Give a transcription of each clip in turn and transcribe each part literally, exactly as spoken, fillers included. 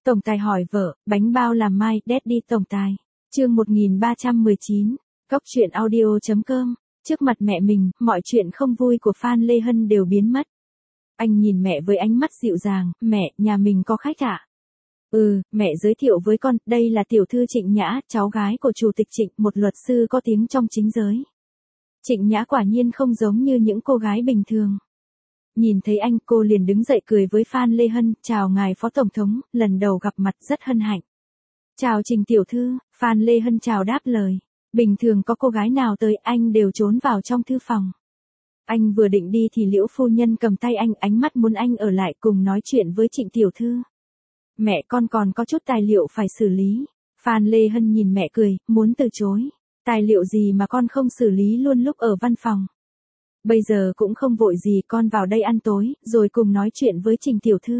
Tổng tài hỏi vợ, bánh bao làm mai, Daddy tổng tài. Chương một nghìn ba trăm mười chín, Góc truyện audio chấm com. Trước mặt mẹ mình, mọi chuyện không vui của Phan Lê Hân đều biến mất. Anh nhìn mẹ với ánh mắt dịu dàng, mẹ, nhà mình có khách ạ? Ừ, mẹ giới thiệu với con, đây là tiểu thư Trịnh Nhã, cháu gái của chủ tịch Trịnh, một luật sư có tiếng trong chính giới. Trịnh Nhã quả nhiên không giống như những cô gái bình thường. Nhìn thấy anh, cô liền đứng dậy cười với Phan Lê Hân, chào ngài phó tổng thống, lần đầu gặp mặt rất hân hạnh. Chào Trịnh tiểu thư, Phan Lê Hân chào đáp lời. Bình thường có cô gái nào tới, anh đều trốn vào trong thư phòng. Anh vừa định đi thì Liễu phu nhân cầm tay anh, ánh mắt muốn anh ở lại cùng nói chuyện với Trịnh tiểu thư. Mẹ, con còn có chút tài liệu phải xử lý. Phan Lê Hân nhìn mẹ cười, muốn từ chối. Tài liệu gì mà con không xử lý luôn lúc ở văn phòng? Bây giờ cũng không vội gì, con vào đây ăn tối, rồi cùng nói chuyện với Trịnh tiểu thư.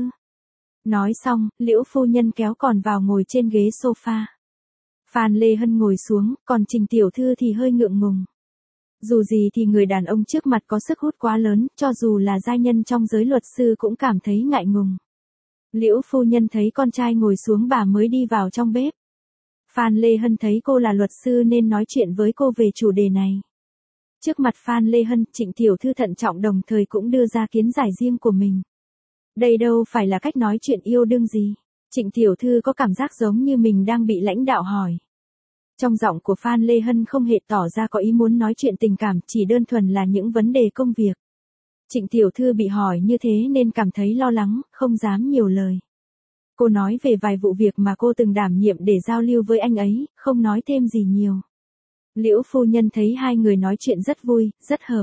Nói xong, Liễu phu nhân kéo con vào ngồi trên ghế sofa. Phan Lê Hân ngồi xuống, còn Trịnh tiểu thư thì hơi ngượng ngùng. Dù gì thì người đàn ông trước mặt có sức hút quá lớn, cho dù là giai nhân trong giới luật sư cũng cảm thấy ngại ngùng. Liễu phu nhân thấy con trai ngồi xuống bà mới đi vào trong bếp. Phan Lê Hân thấy cô là luật sư nên nói chuyện với cô về chủ đề này. Trước mặt Phan Lê Hân, Trịnh tiểu thư thận trọng đồng thời cũng đưa ra kiến giải riêng của mình. Đây đâu phải là cách nói chuyện yêu đương gì. Trịnh tiểu thư có cảm giác giống như mình đang bị lãnh đạo hỏi. Trong giọng của Phan Lê Hân không hề tỏ ra có ý muốn nói chuyện tình cảm, chỉ đơn thuần là những vấn đề công việc. Trịnh tiểu thư bị hỏi như thế nên cảm thấy lo lắng, không dám nhiều lời. Cô nói về vài vụ việc mà cô từng đảm nhiệm để giao lưu với anh ấy, không nói thêm gì nhiều. Liễu phu nhân thấy hai người nói chuyện rất vui, rất hợp.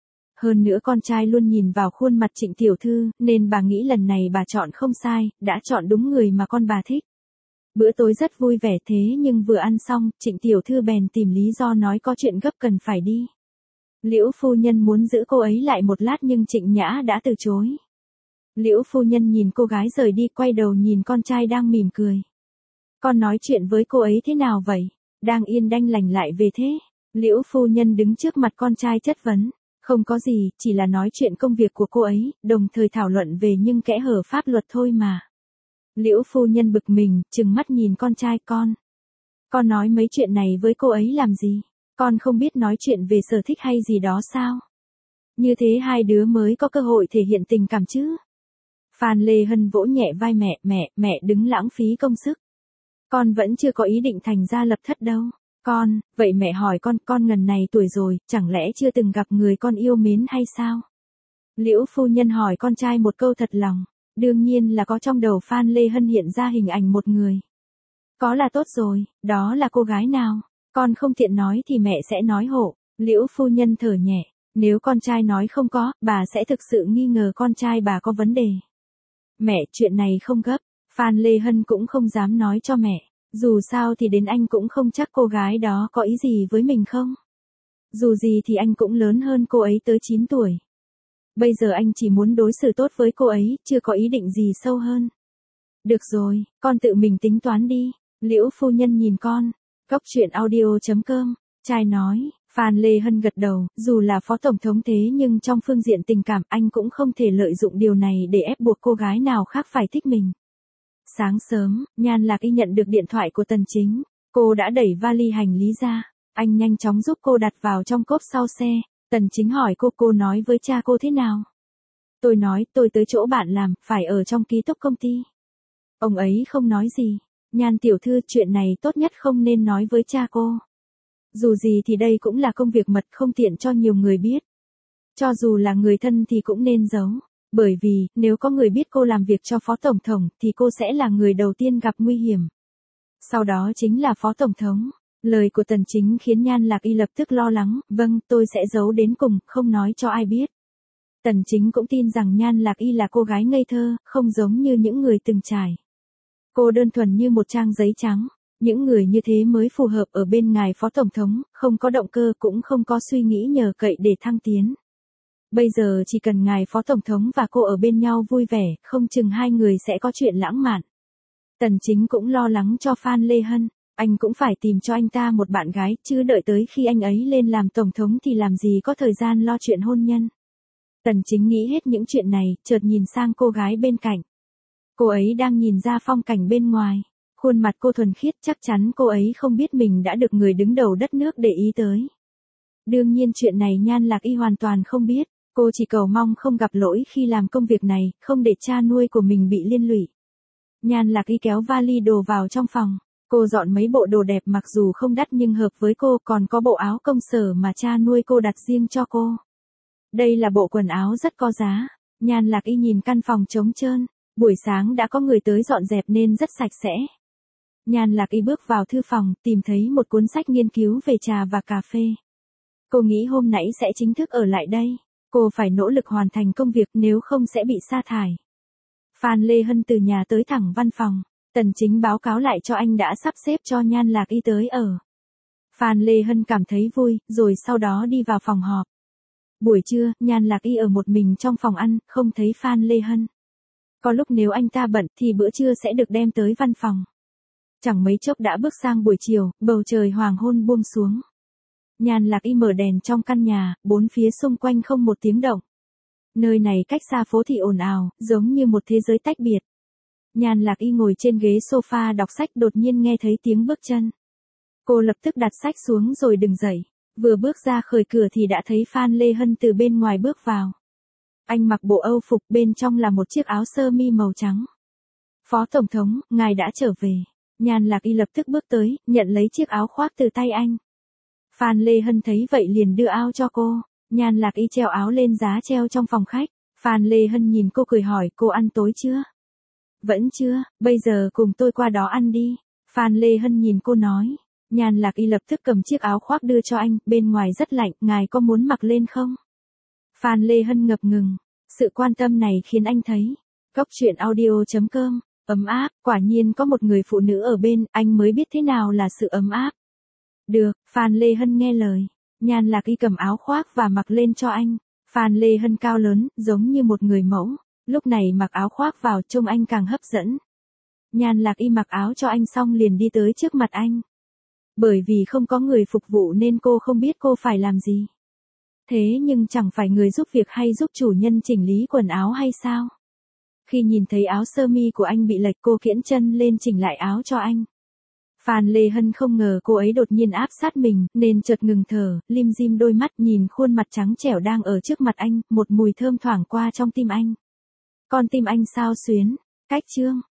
Hơn nữa con trai luôn nhìn vào khuôn mặt Trịnh tiểu thư, nên bà nghĩ lần này bà chọn không sai, đã chọn đúng người mà con bà thích. Bữa tối rất vui vẻ thế nhưng vừa ăn xong, Trịnh tiểu thư bèn tìm lý do nói có chuyện gấp cần phải đi. Liễu phu nhân muốn giữ cô ấy lại một lát nhưng Trịnh Nhã đã từ chối. Liễu phu nhân nhìn cô gái rời đi, quay đầu nhìn con trai đang mỉm cười. Con nói chuyện với cô ấy thế nào vậy? Đang yên đanh lành lại về thế? Liễu phu nhân đứng trước mặt con trai chất vấn. Không có gì, chỉ là nói chuyện công việc của cô ấy, đồng thời thảo luận về những kẽ hở pháp luật thôi mà. Liễu phu nhân bực mình, trừng mắt nhìn con trai con. Con nói mấy chuyện này với cô ấy làm gì? Con không biết nói chuyện về sở thích hay gì đó sao? Như thế hai đứa mới có cơ hội thể hiện tình cảm chứ. Phan Lê Hân vỗ nhẹ vai mẹ, mẹ, mẹ đừng lãng phí công sức. Con vẫn chưa có ý định thành gia lập thất đâu. Con, vậy mẹ hỏi con, con ngần này tuổi rồi, chẳng lẽ chưa từng gặp người con yêu mến hay sao? Liễu phu nhân hỏi con trai một câu thật lòng. Đương nhiên là có, trong đầu Phan Lê Hân hiện ra hình ảnh một người. Có là tốt rồi, đó là cô gái nào? Con không tiện nói thì mẹ sẽ nói hộ. Liễu phu nhân thở nhẹ. Nếu con trai nói không có, bà sẽ thực sự nghi ngờ con trai bà có vấn đề. Mẹ, chuyện này không gấp. Phan Lê Hân cũng không dám nói cho mẹ. Dù sao thì đến anh cũng không chắc cô gái đó có ý gì với mình không. Dù gì thì anh cũng lớn hơn cô ấy tới chín tuổi. Bây giờ anh chỉ muốn đối xử tốt với cô ấy, chưa có ý định gì sâu hơn. Được rồi, con tự mình tính toán đi. Liễu phu nhân nhìn con. Góc truyện audio chấm com. Trai nói. Phan Lê Hân gật đầu, dù là phó tổng thống thế nhưng trong phương diện tình cảm anh cũng không thể lợi dụng điều này để ép buộc cô gái nào khác phải thích mình. Sáng sớm, Nhan Lạc Y nhận được điện thoại của Tần Chính. Cô đã đẩy vali hành lý ra. Anh nhanh chóng giúp cô đặt vào trong cốp sau xe. Tần Chính hỏi cô, cô nói với cha cô thế nào? Tôi nói, tôi tới chỗ bạn làm, phải ở trong ký túc công ty. Ông ấy không nói gì. Nhan tiểu thư, chuyện này tốt nhất không nên nói với cha cô. Dù gì thì đây cũng là công việc mật, không tiện cho nhiều người biết. Cho dù là người thân thì cũng nên giấu. Bởi vì, nếu có người biết cô làm việc cho phó tổng thống, thì cô sẽ là người đầu tiên gặp nguy hiểm. Sau đó chính là phó tổng thống. Lời của Tần Chính khiến Nhan Lạc Y lập tức lo lắng, vâng, tôi sẽ giấu đến cùng, không nói cho ai biết. Tần Chính cũng tin rằng Nhan Lạc Y là cô gái ngây thơ, không giống như những người từng trải. Cô đơn thuần như một trang giấy trắng. Những người như thế mới phù hợp ở bên ngài phó tổng thống, không có động cơ cũng không có suy nghĩ nhờ cậy để thăng tiến. Bây giờ chỉ cần ngài phó tổng thống và cô ở bên nhau vui vẻ, không chừng hai người sẽ có chuyện lãng mạn. Tần Chính cũng lo lắng cho Phan Lê Hân. Anh cũng phải tìm cho anh ta một bạn gái, chứ đợi tới khi anh ấy lên làm tổng thống thì làm gì có thời gian lo chuyện hôn nhân. Tần Chính nghĩ hết những chuyện này, chợt nhìn sang cô gái bên cạnh. Cô ấy đang nhìn ra phong cảnh bên ngoài. Khuôn mặt cô thuần khiết, chắc chắn cô ấy không biết mình đã được người đứng đầu đất nước để ý tới. Đương nhiên chuyện này Nhan Lạc Y hoàn toàn không biết, cô chỉ cầu mong không gặp lỗi khi làm công việc này, không để cha nuôi của mình bị liên lụy. Nhan Lạc Y kéo vali đồ vào trong phòng, cô dọn mấy bộ đồ đẹp mặc dù không đắt nhưng hợp với cô, còn có bộ áo công sở mà cha nuôi cô đặt riêng cho cô. Đây là bộ quần áo rất có giá. Nhan Lạc Y nhìn căn phòng trống trơn, buổi sáng đã có người tới dọn dẹp nên rất sạch sẽ. Nhan Lạc Y bước vào thư phòng, tìm thấy một cuốn sách nghiên cứu về trà và cà phê. Cô nghĩ hôm nãy sẽ chính thức ở lại đây. Cô phải nỗ lực hoàn thành công việc nếu không sẽ bị sa thải. Phan Lê Hân từ nhà tới thẳng văn phòng. Tần Chính báo cáo lại cho anh đã sắp xếp cho Nhan Lạc Y tới ở. Phan Lê Hân cảm thấy vui, rồi sau đó đi vào phòng họp. Buổi trưa, Nhan Lạc Y ở một mình trong phòng ăn, không thấy Phan Lê Hân. Có lúc nếu anh ta bận thì bữa trưa sẽ được đem tới văn phòng. Chẳng mấy chốc đã bước sang buổi chiều, bầu trời hoàng hôn buông xuống. Nhan Lạc Y mở đèn trong căn nhà, bốn phía xung quanh không một tiếng động. Nơi này cách xa phố thị ồn ào, giống như một thế giới tách biệt. Nhan Lạc Y ngồi trên ghế sofa đọc sách, đột nhiên nghe thấy tiếng bước chân. Cô lập tức đặt sách xuống rồi đứng dậy. Vừa bước ra khỏi cửa thì đã thấy Phan Lê Hân từ bên ngoài bước vào. Anh mặc bộ Âu phục, bên trong là một chiếc áo sơ mi màu trắng. Phó Tổng thống, ngài đã trở về. Nhan Lạc Y lập tức bước tới, nhận lấy chiếc áo khoác từ tay anh. Phan Lê Hân thấy vậy liền đưa áo cho cô. Nhan Lạc Y treo áo lên giá treo trong phòng khách. Phan Lê Hân nhìn cô cười hỏi, cô ăn tối chưa? Vẫn chưa, bây giờ cùng tôi qua đó ăn đi. Phan Lê Hân nhìn cô nói. Nhan Lạc Y lập tức cầm chiếc áo khoác đưa cho anh, bên ngoài rất lạnh, ngài có muốn mặc lên không? Phan Lê Hân ngập ngừng. Sự quan tâm này khiến anh thấy. Cốc truyện audio chấm com, ấm áp, quả nhiên có một người phụ nữ ở bên, anh mới biết thế nào là sự ấm áp. Được, Phan Lê Hân nghe lời. Nhan Lạc Y cầm áo khoác và mặc lên cho anh. Phan Lê Hân cao lớn, giống như một người mẫu. Lúc này mặc áo khoác vào trông anh càng hấp dẫn. Nhan Lạc Y mặc áo cho anh xong liền đi tới trước mặt anh. Bởi vì không có người phục vụ nên cô không biết cô phải làm gì. Thế nhưng chẳng phải người giúp việc hay giúp chủ nhân chỉnh lý quần áo hay sao? Khi nhìn thấy áo sơ mi của anh bị lệch, cô kiễng chân lên chỉnh lại áo cho anh. Phan Lê Hân không ngờ cô ấy đột nhiên áp sát mình, nên chợt ngừng thở, lim dim đôi mắt nhìn khuôn mặt trắng trẻo đang ở trước mặt anh, một mùi thơm thoảng qua trong tim anh. Con tim anh xao xuyến, cách chương.